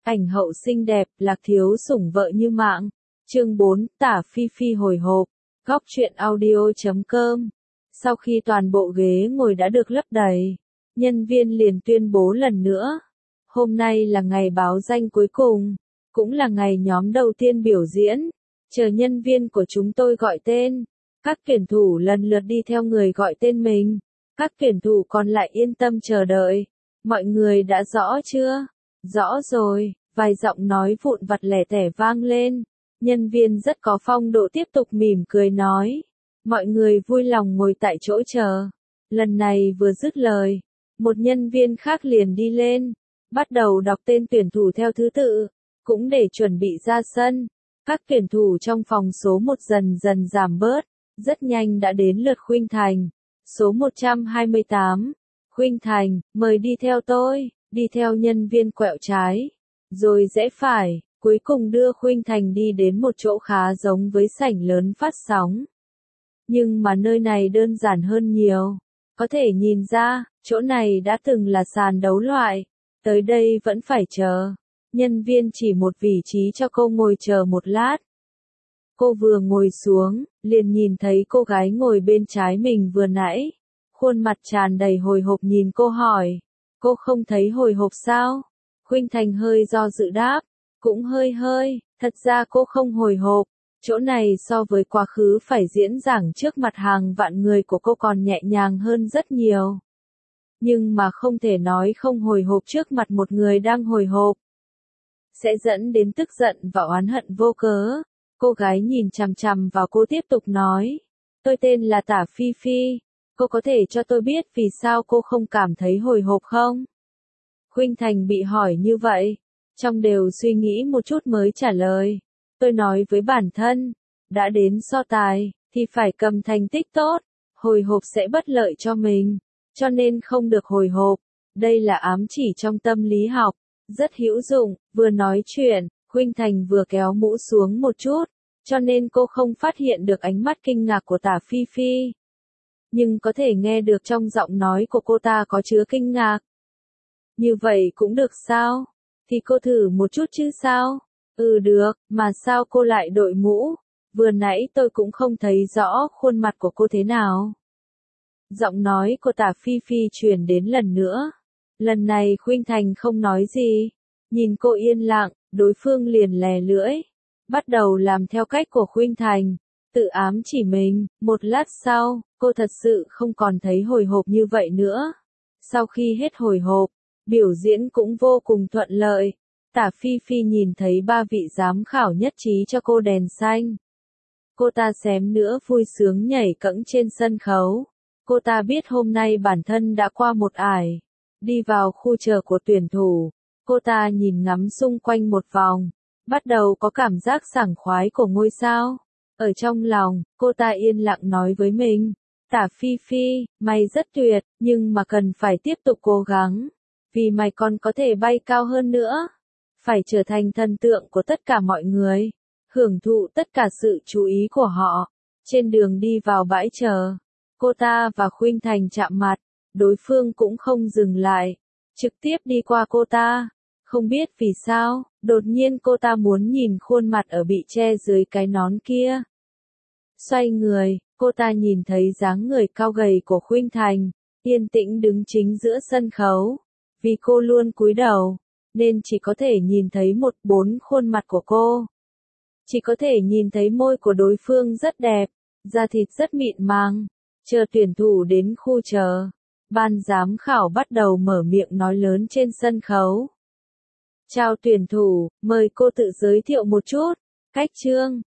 Ảnh hậu xinh đẹp, Lạc Thiếu sủng vợ như mạng. Chương 4, Tả Phi Phi hồi hộp. Góc truyện audio.com. Sau khi toàn bộ ghế ngồi đã được lấp đầy, nhân viên liền tuyên bố lần nữa. Hôm nay là ngày báo danh cuối cùng, cũng là ngày nhóm đầu tiên biểu diễn. Chờ nhân viên của chúng tôi gọi tên. Các tuyển thủ lần lượt đi theo người gọi tên mình. Các tuyển thủ còn lại yên tâm chờ đợi. Mọi người đã rõ chưa? Rõ rồi, vài giọng nói vụn vặt lẻ tẻ vang lên. Nhân viên rất có phong độ tiếp tục mỉm cười nói. Mọi người vui lòng ngồi tại chỗ chờ. Lần này vừa dứt lời, một nhân viên khác liền đi lên, bắt đầu đọc tên tuyển thủ theo thứ tự, cũng để chuẩn bị ra sân. Các tuyển thủ trong phòng số 1 dần dần giảm bớt, rất nhanh đã đến lượt Khuynh Thành. Số 128, Khuynh Thành, mời đi theo tôi. Đi theo nhân viên quẹo trái, rồi rẽ phải, cuối cùng đưa Khuynh Thành đi đến một chỗ khá giống với sảnh lớn phát sóng. Nhưng mà nơi này đơn giản hơn nhiều. Có thể nhìn ra, chỗ này đã từng là sàn đấu loại. Tới đây vẫn phải chờ. Nhân viên chỉ một vị trí cho cô ngồi chờ một lát. Cô vừa ngồi xuống, liền nhìn thấy cô gái ngồi bên trái mình vừa nãy. Khuôn mặt tràn đầy hồi hộp nhìn cô hỏi. Cô không thấy hồi hộp sao? Khuynh Thành hơi do dự đáp. Cũng hơi, thật ra cô không hồi hộp. Chỗ này so với quá khứ phải diễn giảng trước mặt hàng vạn người của cô còn nhẹ nhàng hơn rất nhiều. Nhưng mà không thể nói không hồi hộp trước mặt một người đang hồi hộp. Sẽ dẫn đến tức giận và oán hận vô cớ. Cô gái nhìn chằm chằm vào cô tiếp tục nói. Tôi tên là Tả Phi Phi. Cô có thể cho tôi biết vì sao cô không cảm thấy hồi hộp không? Khuynh Thành bị hỏi như vậy, trong đều suy nghĩ một chút mới trả lời. Tôi nói với bản thân, đã đến so tài, thì phải cầm thành tích tốt, hồi hộp sẽ bất lợi cho mình, cho nên không được hồi hộp. Đây là ám chỉ trong tâm lý học, rất hữu dụng. Vừa nói chuyện, Khuynh Thành vừa kéo mũ xuống một chút, cho nên cô không phát hiện được ánh mắt kinh ngạc của Tả Phi Phi. Nhưng có thể nghe được trong giọng nói của cô ta có chứa kinh ngạc. Như vậy cũng được sao? Thì cô thử một chút chứ sao? Được, mà sao cô lại đội mũ? Vừa nãy tôi cũng không thấy rõ khuôn mặt của cô thế nào. Giọng nói của Tả Phi Phi truyền đến lần nữa. Lần này Khuynh Thành không nói gì. Nhìn cô yên lặng, đối phương liền lè lưỡi. Bắt đầu làm theo cách của Khuynh Thành. Tự ám chỉ mình. Một lát sau, cô thật sự không còn thấy hồi hộp như vậy nữa. Sau khi hết hồi hộp, biểu diễn cũng vô cùng thuận lợi. Tả Phi Phi nhìn thấy 3 vị giám khảo nhất trí cho cô đèn xanh. Cô ta xém nữa vui sướng nhảy cẫng trên sân khấu. Cô ta biết hôm nay bản thân đã qua một ải. Đi vào khu chờ của tuyển thủ. Cô ta nhìn ngắm xung quanh một vòng. Bắt đầu có cảm giác sảng khoái của ngôi sao. Ở trong lòng, cô ta yên lặng nói với mình. Tả Phi Phi, mày rất tuyệt, nhưng mà cần phải tiếp tục cố gắng. Vì mày còn có thể bay cao hơn nữa. Phải trở thành thần tượng của tất cả mọi người. Hưởng thụ tất cả sự chú ý của họ. Trên đường đi vào bãi chờ, cô ta và Khuynh Thành chạm mặt. Đối phương cũng không dừng lại. Trực tiếp đi qua cô ta. Không biết vì sao, đột nhiên cô ta muốn nhìn khuôn mặt ở bị che dưới cái nón kia. Xoay người, cô ta nhìn thấy dáng người cao gầy của Khuynh Thành, yên tĩnh đứng chính giữa sân khấu. Vì cô luôn cúi đầu, nên chỉ có thể nhìn thấy 1/4 khuôn mặt của cô. Chỉ có thể nhìn thấy môi của đối phương rất đẹp, da thịt rất mịn màng. Chờ tuyển thủ đến khu chờ, ban giám khảo bắt đầu mở miệng nói lớn trên sân khấu. Chào tuyển thủ, mời cô tự giới thiệu một chút. Cách chương,